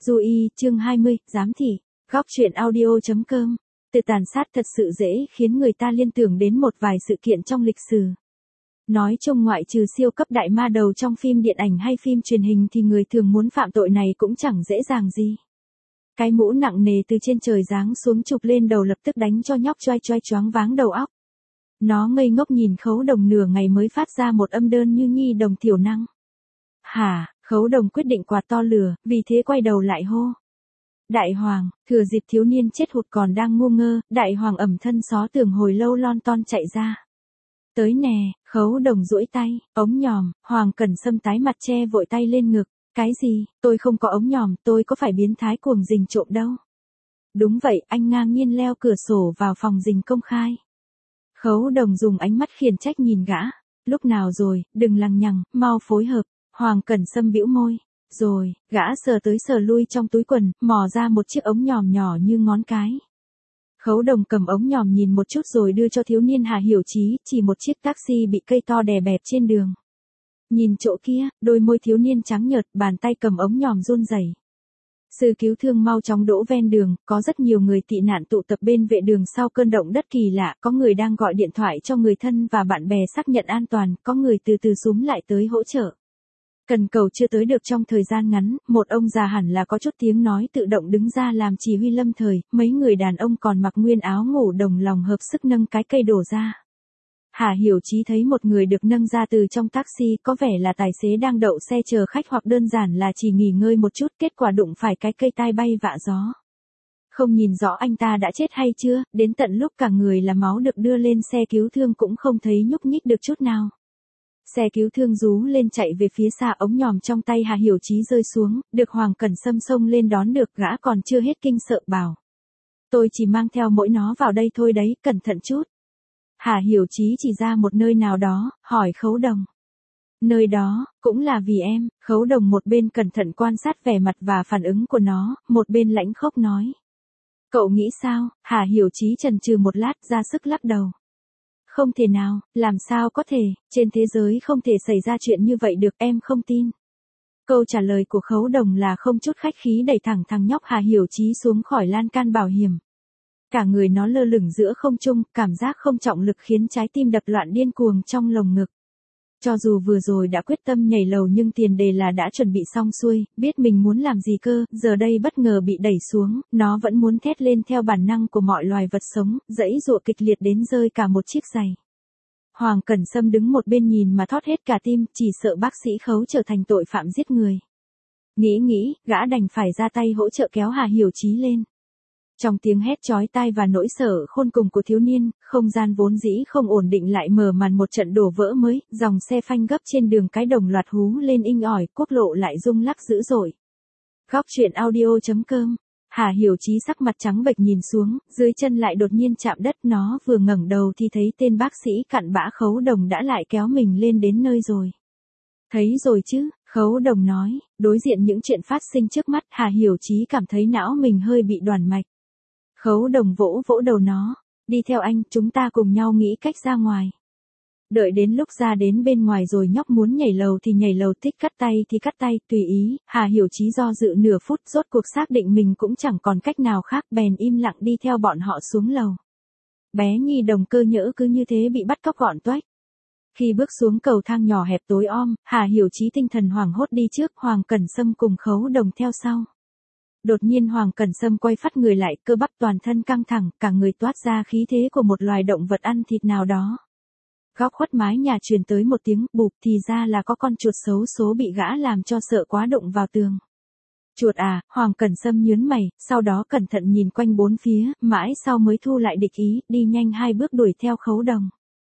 Du Y, chương 20, giám thị, góc truyện audio.com. Từ tàn sát thật sự dễ khiến người ta liên tưởng đến một vài sự kiện trong lịch sử. Nói chung ngoại trừ siêu cấp đại ma đầu trong phim điện ảnh hay phim truyền hình thì người thường muốn phạm tội này cũng chẳng dễ dàng gì. Cái mũ nặng nề từ trên trời giáng xuống chụp lên đầu lập tức đánh cho nhóc choai choai choáng váng đầu óc. Nó ngây ngốc nhìn Khấu Đồng nửa ngày mới phát ra một âm đơn như nhi đồng thiểu năng. Hả, Khấu Đồng quyết định quạt to lửa, vì thế quay đầu lại hô. Đại Hoàng, thừa dịp thiếu niên chết hụt còn đang ngu ngơ, Đại Hoàng ẩm thân xó tường hồi lâu lon ton chạy ra. Tới nè, Khấu Đồng duỗi tay, ống nhòm, Hoàng Cẩn Sâm tái mặt che vội tay lên ngực. Cái gì, tôi không có ống nhòm, tôi có phải biến thái cuồng rình trộm đâu. Đúng vậy, anh ngang nhiên leo cửa sổ vào phòng rình công khai. Khấu Đồng dùng ánh mắt khiển trách nhìn gã. Lúc nào rồi, đừng lằng nhằng, mau phối hợp. Hoàng Cẩn Sâm bĩu môi. Rồi, gã sờ tới sờ lui trong túi quần, mò ra một chiếc ống nhòm nhỏ như ngón cái. Khấu Đồng cầm ống nhòm nhìn một chút rồi đưa cho thiếu niên Hà Hiểu Chí, chỉ một chiếc taxi bị cây to đè bẹp trên đường. Nhìn chỗ kia, đôi môi thiếu niên trắng nhợt, bàn tay cầm ống nhòm run rẩy. Sư cứu thương mau chóng đỗ ven đường, có rất nhiều người tị nạn tụ tập bên vệ đường sau cơn động đất kỳ lạ, có người đang gọi điện thoại cho người thân và bạn bè xác nhận an toàn, có người từ từ xúm lại tới hỗ trợ. Cần cầu chưa tới được trong thời gian ngắn, một ông già hẳn là có chút tiếng nói tự động đứng ra làm chỉ huy lâm thời, mấy người đàn ông còn mặc nguyên áo ngủ đồng lòng hợp sức nâng cái cây đổ ra. Hà Hiểu Chí thấy một người được nâng ra từ trong taxi, có vẻ là tài xế đang đậu xe chờ khách hoặc đơn giản là chỉ nghỉ ngơi một chút, kết quả đụng phải cái cây tai bay vạ gió. Không nhìn rõ anh ta đã chết hay chưa, đến tận lúc cả người là máu được đưa lên xe cứu thương cũng không thấy nhúc nhích được chút nào. Xe cứu thương rú lên chạy về phía xa, ống nhòm trong tay Hà Hiểu Chí rơi xuống, được Hoàng Cẩn Sâm xông lên đón được, gã còn chưa hết kinh sợ bảo. Tôi chỉ mang theo mỗi nó vào đây thôi đấy, cẩn thận chút. Hà Hiểu Chí chỉ ra một nơi nào đó, hỏi Khấu Đồng. Nơi đó, cũng là vì em. Khấu Đồng một bên cẩn thận quan sát vẻ mặt và phản ứng của nó, một bên lãnh khốc nói. Cậu nghĩ sao? Hà Hiểu Chí chần chừ một lát ra sức lắc đầu. Không thể nào, làm sao có thể, trên thế giới không thể xảy ra chuyện như vậy được, em không tin. Câu trả lời của Khấu Đồng là không chút khách khí đẩy thẳng thằng nhóc Hà Hiểu Chí xuống khỏi lan can bảo hiểm. Cả người nó lơ lửng giữa không trung, cảm giác không trọng lực khiến trái tim đập loạn điên cuồng trong lồng ngực. Cho dù vừa rồi đã quyết tâm nhảy lầu nhưng tiền đề là đã chuẩn bị xong xuôi, biết mình muốn làm gì cơ, giờ đây bất ngờ bị đẩy xuống, nó vẫn muốn thét lên theo bản năng của mọi loài vật sống, giãy giụa kịch liệt đến rơi cả một chiếc giày. Hoàng Cẩn Sâm đứng một bên nhìn mà thót hết cả tim, chỉ sợ bác sĩ Khấu trở thành tội phạm giết người. Nghĩ, gã đành phải ra tay hỗ trợ kéo Hà Hiểu Chí lên. Trong tiếng hét chói tai và nỗi sợ khôn cùng của thiếu niên, không gian vốn dĩ không ổn định lại mở màn một trận đổ vỡ mới, dòng xe phanh gấp trên đường cái đồng loạt hú lên inh ỏi, quốc lộ lại rung lắc dữ dội. Góc truyện audio.com. Hà Hiểu Chí sắc mặt trắng bệch nhìn xuống, dưới chân lại đột nhiên chạm đất, nó vừa ngẩng đầu thì thấy tên bác sĩ cặn bã Khấu Đồng đã lại kéo mình lên đến nơi rồi. Thấy rồi chứ, Khấu Đồng nói, đối diện những chuyện phát sinh trước mắt, Hà Hiểu Chí cảm thấy não mình hơi bị đoản mạch. Khấu Đồng vỗ vỗ đầu nó, đi theo anh, chúng ta cùng nhau nghĩ cách ra ngoài. Đợi đến lúc ra đến bên ngoài rồi nhóc muốn nhảy lầu thì nhảy lầu, thích cắt tay thì cắt tay, tùy ý. Hà Hiểu Chí do dự nửa phút, rốt cuộc xác định mình cũng chẳng còn cách nào khác, bèn im lặng đi theo bọn họ xuống lầu. Bé nhi đồng cơ nhỡ cứ như thế bị bắt cóc gọn toách. Khi bước xuống cầu thang nhỏ hẹp tối om, Hà Hiểu Chí tinh thần hoảng hốt đi trước, Hoàng Cẩn Sâm cùng Khấu Đồng theo sau. Đột nhiên Hoàng Cẩn Sâm quay phắt người lại, cơ bắp toàn thân căng thẳng, cả người toát ra khí thế của một loài động vật ăn thịt nào đó. Góc khuất mái nhà truyền tới một tiếng bụp, thì ra là có con chuột xấu số bị gã làm cho sợ quá đụng vào tường. Chuột à? Hoàng Cẩn Sâm nhướng mày, sau đó cẩn thận nhìn quanh bốn phía, mãi sau mới thu lại địch ý, đi nhanh 2 bước đuổi theo Khấu Đồng.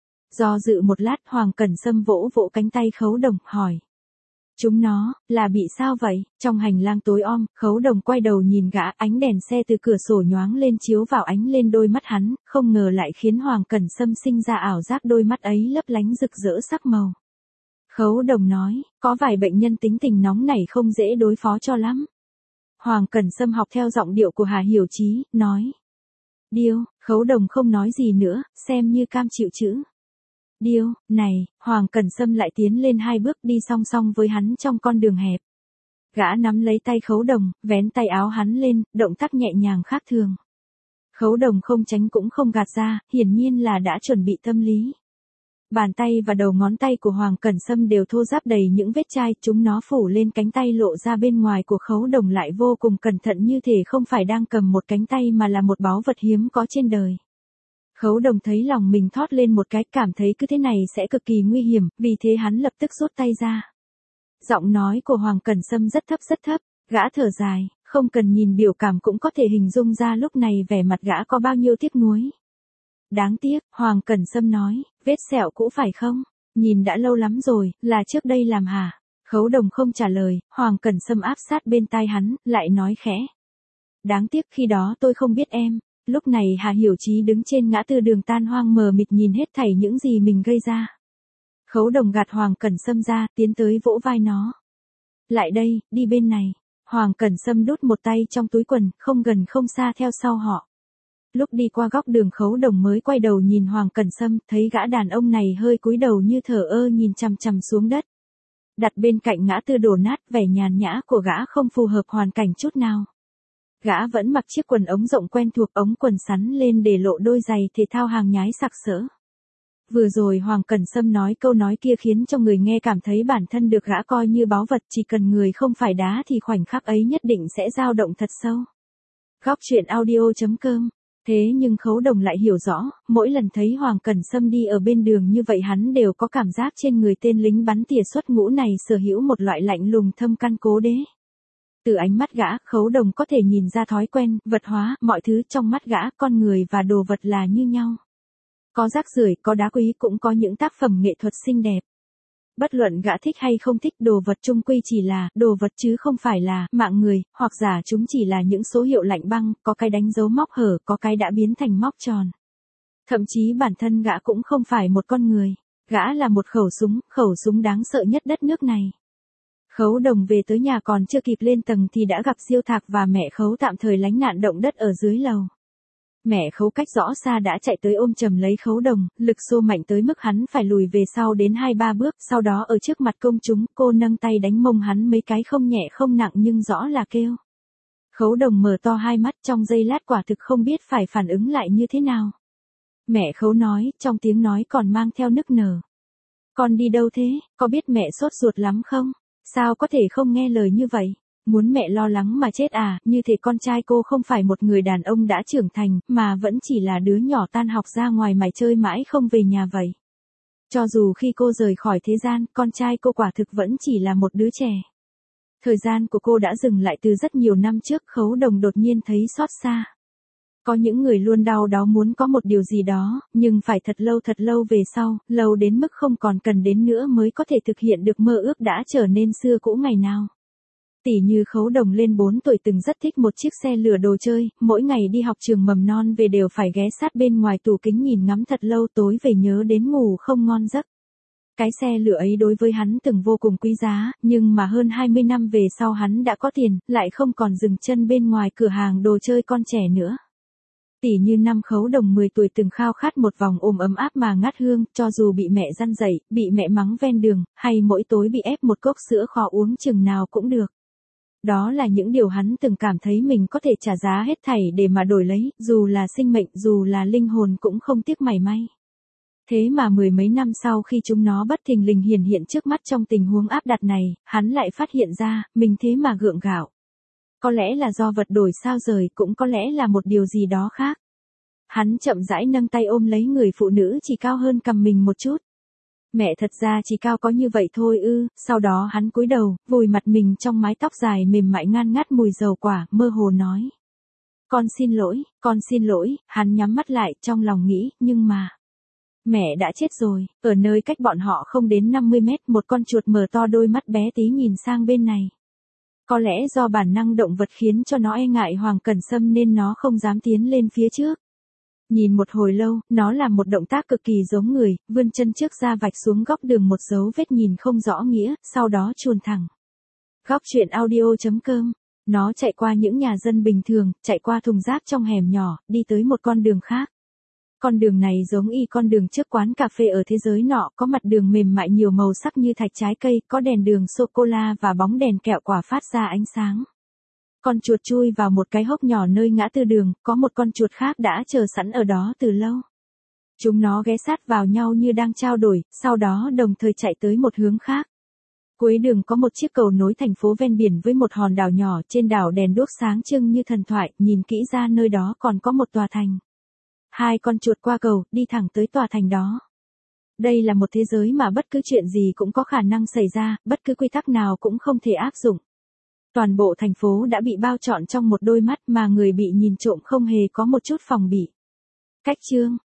Do dự một lát, Hoàng Cẩn Sâm vỗ vỗ cánh tay Khấu Đồng, hỏi. Chúng nó, là bị sao vậy? Trong hành lang tối om, Khấu Đồng quay đầu nhìn gã, ánh đèn xe từ cửa sổ nhoáng lên chiếu vào ánh lên đôi mắt hắn, không ngờ lại khiến Hoàng Cẩn Sâm sinh ra ảo giác đôi mắt ấy lấp lánh rực rỡ sắc màu. Khấu Đồng nói, có vài bệnh nhân tính tình nóng nảy không dễ đối phó cho lắm. Hoàng Cẩn Sâm học theo giọng điệu của Hà Hiểu Chí, nói. Điêu, Khấu Đồng không nói gì nữa, xem như cam chịu chữ. Điêu, này, Hoàng Cẩn Sâm lại tiến lên 2 bước đi song song với hắn trong con đường hẹp. Gã nắm lấy tay Khấu Đồng, vén tay áo hắn lên, động tác nhẹ nhàng khác thường. Khấu Đồng không tránh cũng không gạt ra, hiển nhiên là đã chuẩn bị tâm lý. Bàn tay và đầu ngón tay của Hoàng Cẩn Sâm đều thô ráp đầy những vết chai, chúng nó phủ lên cánh tay lộ ra bên ngoài của Khấu Đồng lại vô cùng cẩn thận như thể không phải đang cầm một cánh tay mà là một báu vật hiếm có trên đời. Khấu Đồng thấy lòng mình thót lên một cái, cảm thấy cứ thế này sẽ cực kỳ nguy hiểm, vì thế hắn lập tức rút tay ra. Giọng nói của Hoàng Cẩn Sâm rất thấp, gã thở dài, không cần nhìn biểu cảm cũng có thể hình dung ra lúc này vẻ mặt gã có bao nhiêu tiếc nuối. Đáng tiếc, Hoàng Cẩn Sâm nói, vết sẹo cũ phải không? Nhìn đã lâu lắm rồi, là trước đây làm hả? Khấu Đồng không trả lời, Hoàng Cẩn Sâm áp sát bên tai hắn, lại nói khẽ. Đáng tiếc khi đó tôi không biết em. Lúc này Hà Hiểu Chí đứng trên ngã tư đường tan hoang mờ mịt nhìn hết thảy những gì mình gây ra. Khấu Đồng gạt Hoàng Cẩn Sâm ra, tiến tới vỗ vai nó. Lại đây, đi bên này. Hoàng Cẩn Sâm đút một tay trong túi quần, không gần không xa theo sau họ. Lúc đi qua góc đường Khấu Đồng mới quay đầu nhìn Hoàng Cẩn Sâm, thấy gã đàn ông này hơi cúi đầu như thờ ơ nhìn chằm chằm xuống đất. Đặt bên cạnh ngã tư đổ nát, vẻ nhàn nhã của gã không phù hợp hoàn cảnh chút nào. Gã vẫn mặc chiếc quần ống rộng quen thuộc, ống quần sắn lên để lộ đôi giày thể thao hàng nhái sặc sỡ. Vừa rồi Hoàng Cẩn Sâm nói câu nói kia khiến cho người nghe cảm thấy bản thân được gã coi như báu vật, chỉ cần người không phải đá thì khoảnh khắc ấy nhất định sẽ dao động thật sâu. Góc truyện audio.com. Thế nhưng Khấu Đồng lại hiểu rõ, mỗi lần thấy Hoàng Cẩn Sâm đi ở bên đường như vậy hắn đều có cảm giác trên người tên lính bắn tỉa xuất ngũ này sở hữu một loại lạnh lùng thâm căn cố đế. Từ ánh mắt gã, Khấu Đồng có thể nhìn ra thói quen, vật hóa, mọi thứ trong mắt gã, con người và đồ vật là như nhau. Có rác rưởi, có đá quý, cũng có những tác phẩm nghệ thuật xinh đẹp. Bất luận gã thích hay không thích, đồ vật chung quy chỉ là đồ vật chứ không phải là mạng người, hoặc giả chúng chỉ là những số hiệu lạnh băng, có cái đánh dấu móc hở, có cái đã biến thành móc tròn. Thậm chí bản thân gã cũng không phải một con người, gã là một khẩu súng đáng sợ nhất đất nước này. Khấu Đồng về tới nhà còn chưa kịp lên tầng thì đã gặp Diêu Thạc và mẹ Khấu tạm thời lánh nạn động đất ở dưới lầu. Mẹ Khấu cách rõ xa đã chạy tới ôm chầm lấy Khấu Đồng, lực xô mạnh tới mức hắn phải lùi về sau đến 2-3 bước, sau đó ở trước mặt công chúng, cô nâng tay đánh mông hắn mấy cái không nhẹ không nặng nhưng rõ là kêu. Khấu Đồng mở to hai mắt, trong giây lát quả thực không biết phải phản ứng lại như thế nào. Mẹ Khấu nói, trong tiếng nói còn mang theo nức nở. Con đi đâu thế, có biết mẹ sốt ruột lắm không? Sao có thể không nghe lời như vậy? Muốn mẹ lo lắng mà chết à, như thể con trai cô không phải một người đàn ông đã trưởng thành, mà vẫn chỉ là đứa nhỏ tan học ra ngoài mải chơi mãi không về nhà vậy. Cho dù khi cô rời khỏi thế gian, con trai cô quả thực vẫn chỉ là một đứa trẻ. Thời gian của cô đã dừng lại từ rất nhiều năm trước, Khấu Đồng đột nhiên thấy xót xa. Có những người luôn đau đó muốn có một điều gì đó, nhưng phải thật lâu về sau, lâu đến mức không còn cần đến nữa mới có thể thực hiện được mơ ước đã trở nên xưa cũ ngày nào. Tỉ như Khấu Đồng lên 4 tuổi từng rất thích một chiếc xe lửa đồ chơi, mỗi ngày đi học trường mầm non về đều phải ghé sát bên ngoài tủ kính nhìn ngắm thật lâu, tối về nhớ đến ngủ không ngon giấc. Cái xe lửa ấy đối với hắn từng vô cùng quý giá, nhưng mà hơn 20 năm về sau hắn đã có tiền, lại không còn dừng chân bên ngoài cửa hàng đồ chơi con trẻ nữa. Tỉ như năm Khấu Đồng 10 tuổi từng khao khát một vòng ôm ấm áp mà ngát hương, cho dù bị mẹ răn dạy, bị mẹ mắng ven đường, hay mỗi tối bị ép một cốc sữa kho uống chừng nào cũng được. Đó là những điều hắn từng cảm thấy mình có thể trả giá hết thảy để mà đổi lấy, dù là sinh mệnh, dù là linh hồn cũng không tiếc mảy may. Thế mà mười mấy năm sau khi chúng nó bất thình lình hiển hiện trước mắt trong tình huống áp đặt này, hắn lại phát hiện ra, mình thế mà gượng gạo. Có lẽ là do vật đổi sao rời, cũng có lẽ là một điều gì đó khác. Hắn chậm rãi nâng tay ôm lấy người phụ nữ chỉ cao hơn cằm mình một chút. Mẹ thật ra chỉ cao có như vậy thôi ư, sau đó hắn cúi đầu, vùi mặt mình trong mái tóc dài mềm mại ngan ngát mùi dầu quả, mơ hồ nói. Con xin lỗi, hắn nhắm mắt lại trong lòng nghĩ, nhưng mà. Mẹ đã chết rồi, ở nơi cách bọn họ không đến 50 mét, một con chuột mở to đôi mắt bé tí nhìn sang bên này. Có lẽ do bản năng động vật khiến cho nó e ngại Hoàng Cẩn Sâm nên nó không dám tiến lên phía trước. Nhìn một hồi lâu, nó làm một động tác cực kỳ giống người, vươn chân trước ra vạch xuống góc đường một dấu vết nhìn không rõ nghĩa, sau đó chuồn thẳng. Góc truyện audio.com. Nó chạy qua những nhà dân bình thường, chạy qua thùng rác trong hẻm nhỏ, đi tới một con đường khác. Con đường này giống y con đường trước quán cà phê ở thế giới nọ, có mặt đường mềm mại nhiều màu sắc như thạch trái cây, có đèn đường sô-cô-la và bóng đèn kẹo quả phát ra ánh sáng. Con chuột chui vào một cái hốc nhỏ nơi ngã tư đường, có một con chuột khác đã chờ sẵn ở đó từ lâu. Chúng nó ghé sát vào nhau như đang trao đổi, sau đó đồng thời chạy tới một hướng khác. Cuối đường có một chiếc cầu nối thành phố ven biển với một hòn đảo nhỏ, trên đảo đèn đuốc sáng trưng như thần thoại, nhìn kỹ ra nơi đó còn có một tòa thành. Hai con chuột qua cầu, đi thẳng tới tòa thành đó. Đây là một thế giới mà bất cứ chuyện gì cũng có khả năng xảy ra, bất cứ quy tắc nào cũng không thể áp dụng. Toàn bộ thành phố đã bị bao trọn trong một đôi mắt mà người bị nhìn trộm không hề có một chút phòng bị. Cách chương